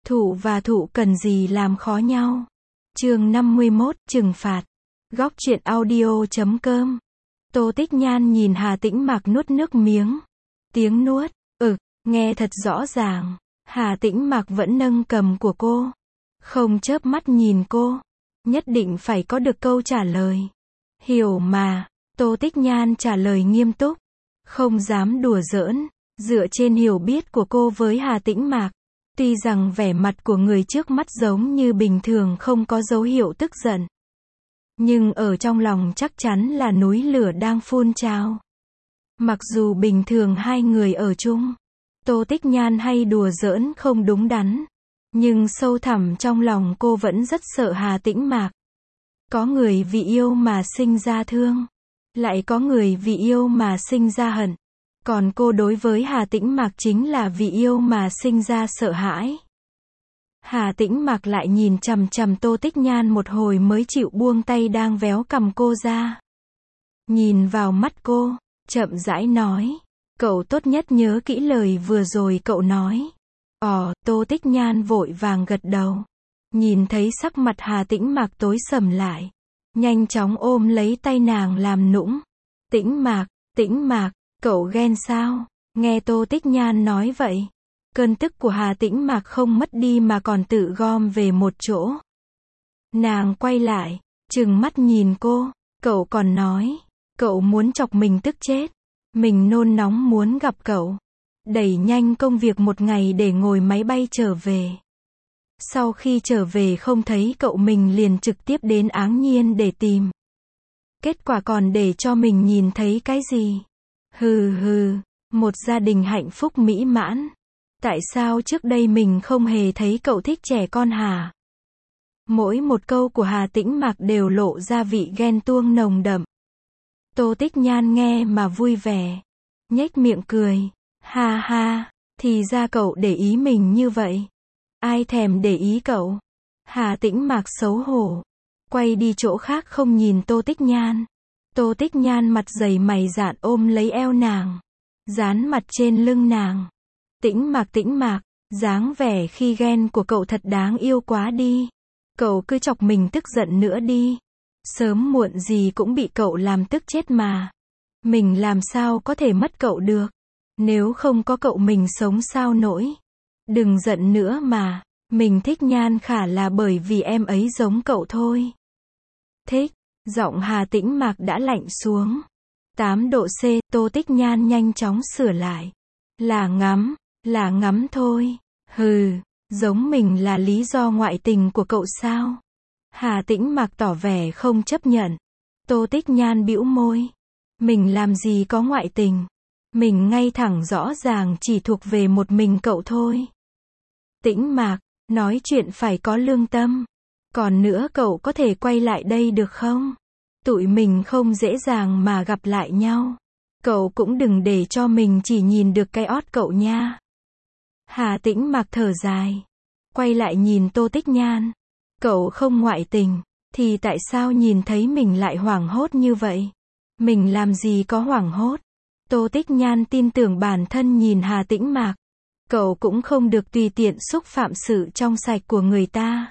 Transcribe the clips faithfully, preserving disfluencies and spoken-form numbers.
Thụ và thụ cần gì làm khó nhau. Chương năm mươi mốt, trừng phạt. Góc truyện audio chấm com. Tô Tích Nhan nhìn Hà Tĩnh Mạc nuốt nước miếng. Tiếng nuốt, ực, nghe thật rõ ràng. Hà Tĩnh Mạc vẫn nâng cầm của cô. Không chớp mắt nhìn cô. Nhất định phải có được câu trả lời. Hiểu mà, Tô Tích Nhan trả lời nghiêm túc. Không dám đùa giỡn, dựa trên hiểu biết của cô với Hà Tĩnh Mạc. Tuy rằng vẻ mặt của người trước mắt giống như bình thường không có dấu hiệu tức giận. Nhưng ở trong lòng chắc chắn là núi lửa đang phun trào. Mặc dù bình thường hai người ở chung, Tô Tích Nhan hay đùa giỡn không đúng đắn. Nhưng sâu thẳm trong lòng cô vẫn rất sợ Hà Tĩnh Mạc. Có người vì yêu mà sinh ra thương. Lại có người vì yêu mà sinh ra hận. Còn cô đối với Hà Tĩnh Mạc chính là vì yêu mà sinh ra sợ hãi. Hà Tĩnh Mạc lại nhìn chằm chằm Tô Tích Nhan một hồi mới chịu buông tay đang véo cằm cô ra. Nhìn vào mắt cô, chậm rãi nói. Cậu tốt nhất nhớ kỹ lời vừa rồi cậu nói. Ồ, Tô Tích Nhan vội vàng gật đầu. Nhìn thấy sắc mặt Hà Tĩnh Mạc tối sầm lại. Nhanh chóng ôm lấy tay nàng làm nũng. Tĩnh Mạc, Tĩnh Mạc, cậu ghen sao? Nghe Tô Tích Nhan nói vậy. Cơn tức của Hà Tĩnh Mạc không mất đi mà còn tự gom về một chỗ. Nàng quay lại, trừng mắt nhìn cô. Cậu còn nói, cậu muốn chọc mình tức chết. Mình nôn nóng muốn gặp cậu. Đẩy nhanh công việc một ngày để ngồi máy bay trở về. Sau khi trở về không thấy cậu mình liền trực tiếp đến Áng Nhiên để tìm. Kết quả còn để cho mình nhìn thấy cái gì? Hừ hừ, một gia đình hạnh phúc mỹ mãn. Tại sao trước đây mình không hề thấy cậu thích trẻ con hả? Mỗi một câu của Hà Tĩnh Mạc đều lộ ra vị ghen tuông nồng đậm. Tô Tích Nhan nghe mà vui vẻ. Nhếch miệng cười. Ha ha, thì ra cậu để ý mình như vậy. Ai thèm để ý cậu? Hà Tĩnh Mạc xấu hổ. Quay đi chỗ khác không nhìn Tô Tích Nhan. Tô Tích Nhan mặt dày mày dạn ôm lấy eo nàng. Dán mặt trên lưng nàng. Tĩnh Mạc Tĩnh Mạc, dáng vẻ khi ghen của cậu thật đáng yêu quá đi. Cậu cứ chọc mình tức giận nữa đi. Sớm muộn gì cũng bị cậu làm tức chết mà. Mình làm sao có thể mất cậu được. Nếu không có cậu mình sống sao nổi. Đừng giận nữa mà. Mình thích Nhan Khả là bởi vì em ấy giống cậu thôi. Thích. Giọng Hà Tĩnh Mạc đã lạnh xuống. tám độ C, Tô Tích Nhan nhanh chóng sửa lại. Là ngắm, là ngắm thôi. Hừ, giống mình là lý do ngoại tình của cậu sao? Hà Tĩnh Mạc tỏ vẻ không chấp nhận. Tô Tích Nhan bĩu môi. Mình làm gì có ngoại tình. Mình ngay thẳng rõ ràng chỉ thuộc về một mình cậu thôi. Tĩnh Mạc, nói chuyện phải có lương tâm. Còn nữa cậu có thể quay lại đây được không? Tụi mình không dễ dàng mà gặp lại nhau. Cậu cũng đừng để cho mình chỉ nhìn được cái ót cậu nha. Hà Tĩnh Mạc thở dài. Quay lại nhìn Tô Tích Nhan. Cậu không ngoại tình. Thì tại sao nhìn thấy mình lại hoảng hốt như vậy? Mình làm gì có hoảng hốt? Tô Tích Nhan tin tưởng bản thân nhìn Hà Tĩnh Mạc. Cậu cũng không được tùy tiện xúc phạm sự trong sạch của người ta.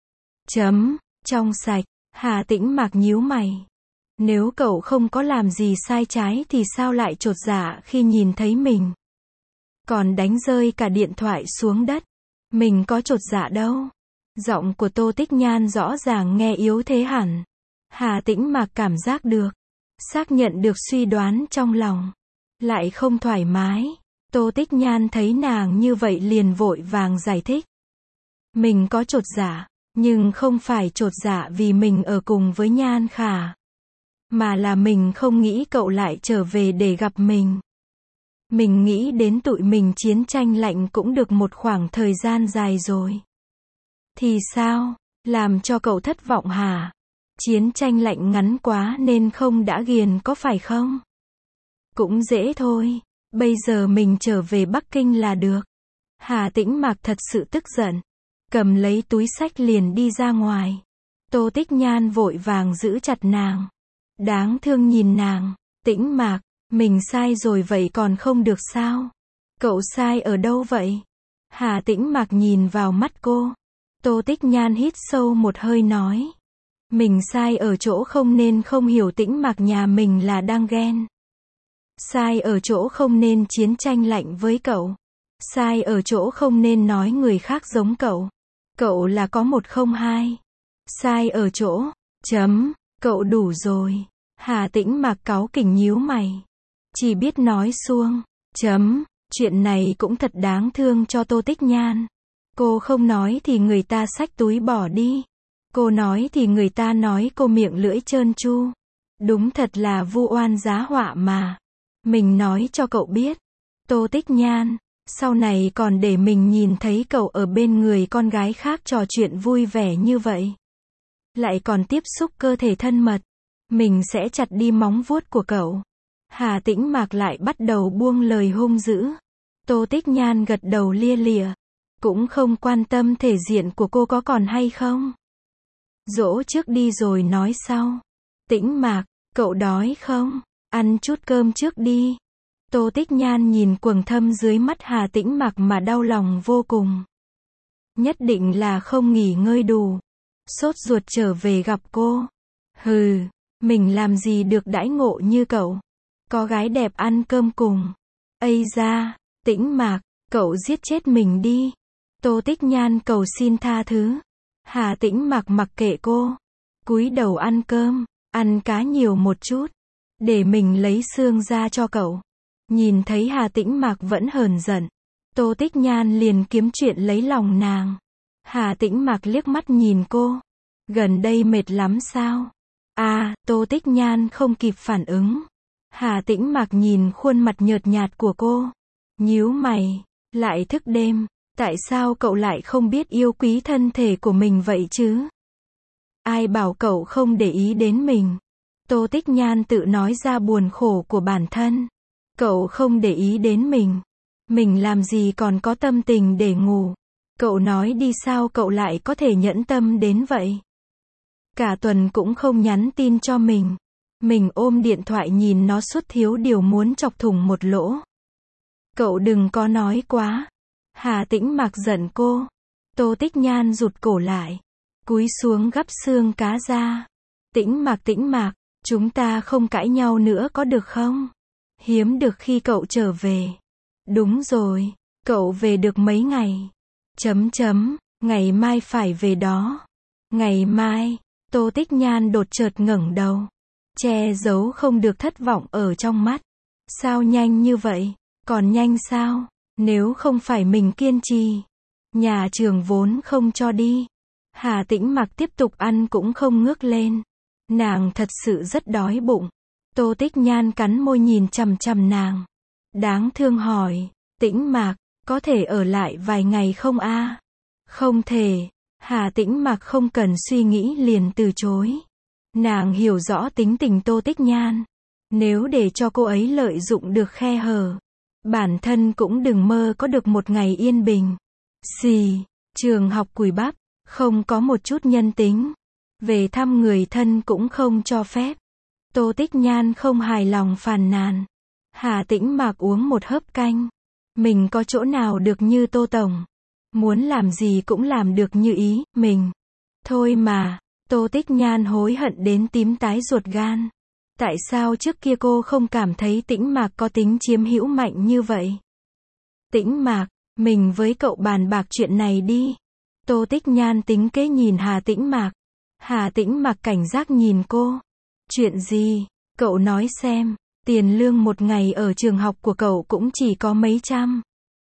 Chấm, trong sạch. Hà Tĩnh Mạc nhíu mày. Nếu cậu không có làm gì sai trái thì sao lại chột dạ khi nhìn thấy mình? Còn đánh rơi cả điện thoại xuống đất. Mình có chột dạ đâu. Giọng của Tô Tích Nhan rõ ràng nghe yếu thế hẳn. Hà Tĩnh Mạc cảm giác được. Xác nhận được suy đoán trong lòng. Lại không thoải mái. Tô Tích Nhan thấy nàng như vậy liền vội vàng giải thích. Mình có chột dạ. Nhưng không phải chột dạ vì mình ở cùng với Nhan Khả. Mà là mình không nghĩ cậu lại trở về để gặp mình. Mình nghĩ đến tụi mình chiến tranh lạnh cũng được một khoảng thời gian dài rồi. Thì sao? Làm cho cậu thất vọng hả? Chiến tranh lạnh ngắn quá nên không đã ghiền có phải không? Cũng dễ thôi. Bây giờ mình trở về Bắc Kinh là được. Hà Tĩnh Mạc thật sự tức giận. Cầm lấy túi xách liền đi ra ngoài. Tô Tích Nhan vội vàng giữ chặt nàng. Đáng thương nhìn nàng. Tĩnh Mạc, mình sai rồi vậy còn không được sao? Cậu sai ở đâu vậy? Hà Tĩnh Mạc nhìn vào mắt cô. Tô Tích Nhan hít sâu một hơi nói. Mình sai ở chỗ không nên không hiểu Tĩnh Mạc nhà mình là đang ghen. Sai ở chỗ không nên chiến tranh lạnh với cậu. Sai ở chỗ không nên nói người khác giống cậu. Cậu là có một không hai. Sai ở chỗ, chấm, cậu đủ rồi. Hà Tĩnh Mạc cáu kỉnh nhíu mày. Chỉ biết nói suông, chấm, chuyện này cũng thật đáng thương cho Tô Tích Nhan. Cô không nói thì người ta xách túi bỏ đi. Cô nói thì người ta nói cô miệng lưỡi trơn tru. Đúng thật là vu oan giá họa mà. Mình nói cho cậu biết. Tô Tích Nhan, sau này còn để mình nhìn thấy cậu ở bên người con gái khác trò chuyện vui vẻ như vậy. Lại còn tiếp xúc cơ thể thân mật. Mình sẽ chặt đi móng vuốt của cậu. Hà Tĩnh Mạc lại bắt đầu buông lời hung dữ. Tô Tích Nhan gật đầu lia lịa. Cũng không quan tâm thể diện của cô có còn hay không. Dỗ trước đi rồi nói sau. Tĩnh Mạc, cậu đói không? Ăn chút cơm trước đi. Tô Tích Nhan nhìn quầng thâm dưới mắt Hà Tĩnh Mạc mà đau lòng vô cùng. Nhất định là không nghỉ ngơi đủ. Sốt ruột trở về gặp cô. Hừ, mình làm gì được đãi ngộ như cậu. Có gái đẹp ăn cơm cùng. Ây da, Tĩnh Mạc, cậu giết chết mình đi. Tô Tích Nhan cầu xin tha thứ. Hà Tĩnh Mạc mặc kệ cô. Cúi đầu ăn cơm, ăn cá nhiều một chút. Để mình lấy xương ra cho cậu. Nhìn thấy Hà Tĩnh Mạc vẫn hờn giận. Tô Tích Nhan liền kiếm chuyện lấy lòng nàng. Hà Tĩnh Mạc liếc mắt nhìn cô. Gần đây mệt lắm sao? À, Tô Tích Nhan không kịp phản ứng. Hà Tĩnh Mạc nhìn khuôn mặt nhợt nhạt của cô. Nhíu mày, lại thức đêm. Tại sao cậu lại không biết yêu quý thân thể của mình vậy chứ? Ai bảo cậu không để ý đến mình? Tô Tích Nhan tự nói ra buồn khổ của bản thân. Cậu không để ý đến mình. Mình làm gì còn có tâm tình để ngủ. Cậu nói đi sao cậu lại có thể nhẫn tâm đến vậy? Cả tuần cũng không nhắn tin cho mình. Mình ôm điện thoại nhìn nó suốt thiếu điều muốn chọc thủng một lỗ. Cậu đừng có nói quá. Hà Tĩnh Mạc giận cô. Tô Tích Nhan rụt cổ lại. Cúi xuống gắp xương cá ra. Tĩnh Mạc Tĩnh Mạc, chúng ta không cãi nhau nữa có được không? Hiếm được khi cậu trở về. Đúng rồi, cậu về được mấy ngày? Chấm chấm, ngày mai phải về đó. Ngày mai, Tô Tích Nhan đột chợt ngẩng đầu. Che giấu không được thất vọng ở trong mắt. Sao nhanh như vậy? Còn nhanh sao? Nếu không phải mình kiên trì. Nhà trường vốn không cho đi. Hà Tĩnh Mạc tiếp tục ăn cũng không ngước lên. Nàng thật sự rất đói bụng. Tô Tích Nhan cắn môi nhìn chằm chằm nàng. Đáng thương hỏi, Tĩnh Mạc, có thể ở lại vài ngày không a? Không thể. Hà Tĩnh Mạc không cần suy nghĩ liền từ chối. Nàng hiểu rõ tính tình Tô Tích Nhan. Nếu để cho cô ấy lợi dụng được khe hở, bản thân cũng đừng mơ có được một ngày yên bình. Xì, trường học cùi bắp, không có một chút nhân tính. Về thăm người thân cũng không cho phép. Tô Tích Nhan không hài lòng phàn nàn. Hà Tĩnh Mạc uống một hớp canh. Mình có chỗ nào được như Tô Tổng. Muốn làm gì cũng làm được như ý, mình. Thôi mà, Tô Tích Nhan hối hận đến tím tái ruột gan. Tại sao trước kia cô không cảm thấy Tĩnh Mạc có tính chiếm hữu mạnh như vậy? Tĩnh Mạc, mình với cậu bàn bạc chuyện này đi. Tô Tích Nhan tính kế nhìn Hà Tĩnh Mạc. Hà Tĩnh Mạc cảnh giác nhìn cô. Chuyện gì? Cậu nói xem, tiền lương một ngày ở trường học của cậu cũng chỉ có mấy trăm.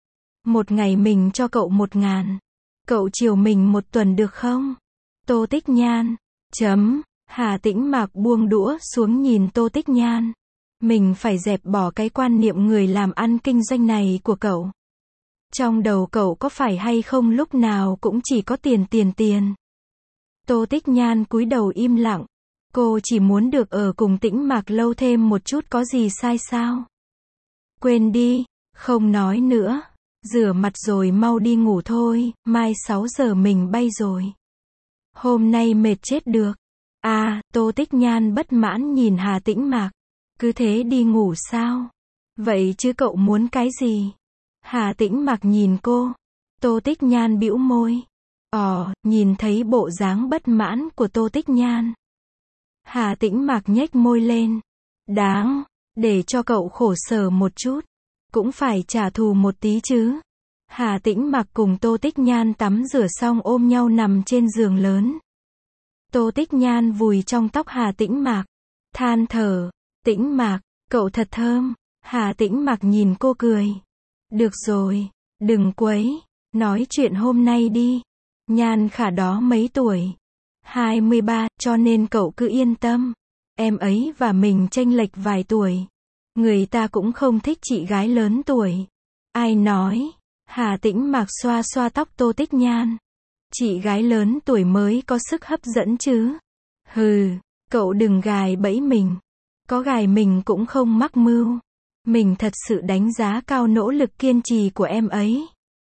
Một ngày mình cho cậu một ngàn. Cậu chiều mình một tuần được không? Tô Tích Nhan. Chấm. Hà Tĩnh Mạc buông đũa xuống nhìn Tô Tích Nhan. Mình phải dẹp bỏ cái quan niệm người làm ăn kinh doanh này của cậu. Trong đầu cậu có phải hay không lúc nào cũng chỉ có tiền tiền tiền. Tô Tích Nhan cúi đầu im lặng. Cô chỉ muốn được ở cùng Tĩnh Mạc lâu thêm một chút có gì sai sao? Quên đi, không nói nữa. Rửa mặt rồi mau đi ngủ thôi, mai sáu giờ mình bay rồi. Hôm nay mệt chết được. À, Tô Tích Nhan bất mãn nhìn Hà Tĩnh Mạc. Cứ thế đi ngủ sao? Vậy chứ cậu muốn cái gì? Hà Tĩnh Mạc nhìn cô. Tô Tích Nhan bĩu môi. Ồ, nhìn thấy bộ dáng bất mãn của Tô Tích Nhan. Hà Tĩnh Mạc nhếch môi lên. Đáng, để cho cậu khổ sở một chút. Cũng phải trả thù một tí chứ. Hà Tĩnh Mạc cùng Tô Tích Nhan tắm rửa xong ôm nhau nằm trên giường lớn. Tô Tích Nhan vùi trong tóc Hà Tĩnh Mạc. Than thở. Tĩnh Mạc, cậu thật thơm. Hà Tĩnh Mạc nhìn cô cười. Được rồi, đừng quấy. Nói chuyện hôm nay đi. Nhan Khả đó mấy tuổi? hai mươi ba, cho nên cậu cứ yên tâm. Em ấy và mình chênh lệch vài tuổi. Người ta cũng không thích chị gái lớn tuổi. Ai nói? Hà Tĩnh Mạc xoa xoa tóc Tô Tích Nhan. Chị gái lớn tuổi mới có sức hấp dẫn chứ. Hừ, cậu đừng gài bẫy mình. Có gài mình cũng không mắc mưu. Mình thật sự đánh giá cao nỗ lực kiên trì của em ấy.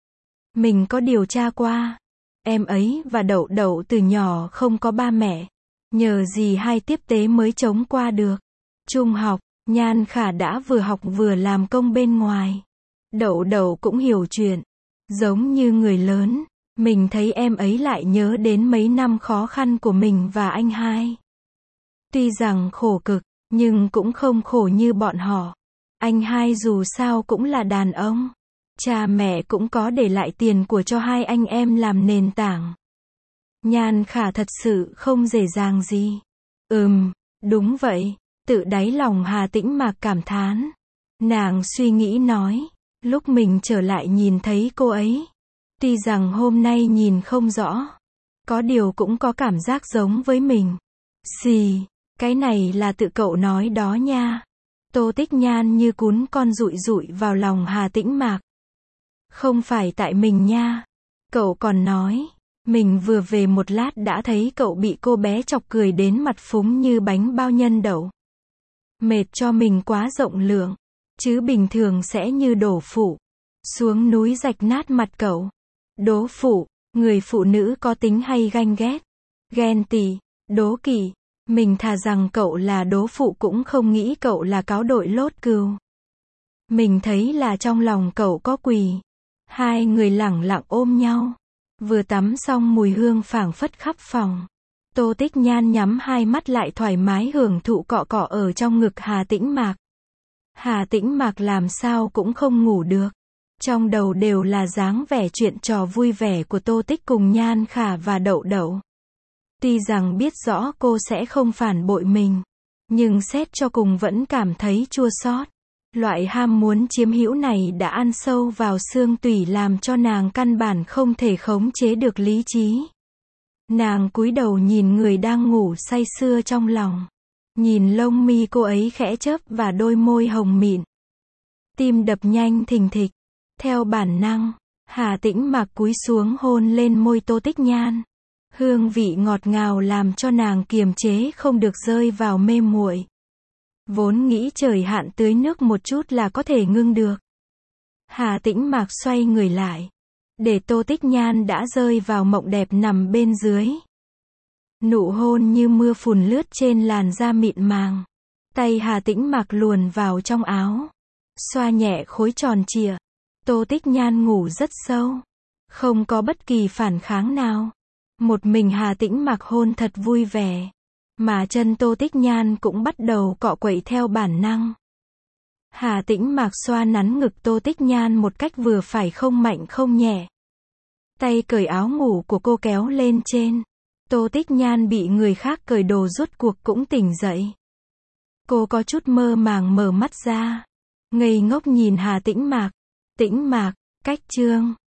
Mình có điều tra qua. Em ấy và Đậu Đậu từ nhỏ không có ba mẹ. Nhờ gì hai tiếp tế mới chống qua được. Trung học, Nhan Khả đã vừa học vừa làm công bên ngoài. Đậu Đậu cũng hiểu chuyện. Giống như người lớn, mình thấy em ấy lại nhớ đến mấy năm khó khăn của mình và anh hai. Tuy rằng khổ cực, nhưng cũng không khổ như bọn họ. Anh hai dù sao cũng là đàn ông. Cha mẹ cũng có để lại tiền của cho hai anh em làm nền tảng. Nhan Khả thật sự không dễ dàng gì. Ừm, đúng vậy. Tự đáy lòng Hà Tĩnh Mạc cảm thán. Nàng suy nghĩ nói. Lúc mình trở lại nhìn thấy cô ấy. Tuy rằng hôm nay nhìn không rõ. Có điều cũng có cảm giác giống với mình. Xì, cái này là tự cậu nói đó nha. Tô Tích Nhan như cún con dụi dụi vào lòng Hà Tĩnh Mạc. Không phải tại mình nha. Cậu còn nói. Mình vừa về một lát đã thấy cậu bị cô bé chọc cười đến mặt phúng như bánh bao nhân đậu. Mệt cho mình quá rộng lượng. Chứ bình thường sẽ như đổ phụ. Xuống núi rạch nát mặt cậu. Đố phụ, người phụ nữ có tính hay ganh ghét. Ghen tị, đố kỵ. Mình thà rằng cậu là đố phụ cũng không nghĩ cậu là cáo đội lốt cừu. Mình thấy là trong lòng cậu có quỷ. Hai người lẳng lặng ôm nhau. Vừa tắm xong mùi hương phảng phất khắp phòng. Tô Tích Nhan nhắm hai mắt lại thoải mái hưởng thụ cọ cọ ở trong ngực Hà Tĩnh Mạc. Hà Tĩnh Mạc làm sao cũng không ngủ được. Trong đầu đều là dáng vẻ chuyện trò vui vẻ của Tô Tích cùng Nhan Khả và Đậu Đậu. Tuy rằng biết rõ cô sẽ không phản bội mình, nhưng xét cho cùng vẫn cảm thấy chua xót. Loại ham muốn chiếm hữu này đã ăn sâu vào xương tủy làm cho nàng căn bản không thể khống chế được lý trí. Nàng cúi đầu nhìn người đang ngủ say sưa trong lòng. Nhìn lông mi cô ấy khẽ chớp và đôi môi hồng mịn. Tim đập nhanh thình thịch. Theo bản năng, Hà Tĩnh Mạc cúi xuống hôn lên môi Tô Tích Nhan. Hương vị ngọt ngào làm cho nàng kiềm chế không được rơi vào mê muội. Vốn nghĩ trời hạn tưới nước một chút là có thể ngưng được. Hà Tĩnh Mạc xoay người lại. Để Tô Tích Nhan đã rơi vào mộng đẹp nằm bên dưới. Nụ hôn như mưa phùn lướt trên làn da mịn màng. Tay Hà Tĩnh Mạc luồn vào trong áo. Xoa nhẹ khối tròn trịa. Tô Tích Nhan ngủ rất sâu. Không có bất kỳ phản kháng nào. Một mình Hà Tĩnh Mạc hôn thật vui vẻ. Mà chân Tô Tích Nhan cũng bắt đầu cọ quậy theo bản năng. Hà Tĩnh Mạc xoa nắn ngực Tô Tích Nhan một cách vừa phải không mạnh không nhẹ. Tay cởi áo ngủ của cô kéo lên trên. Tô Tích Nhan bị người khác cởi đồ rốt cuộc cũng tỉnh dậy. Cô có chút mơ màng mở mắt ra. Ngây ngốc nhìn Hà Tĩnh Mạc. Tĩnh Mạc, cách chương.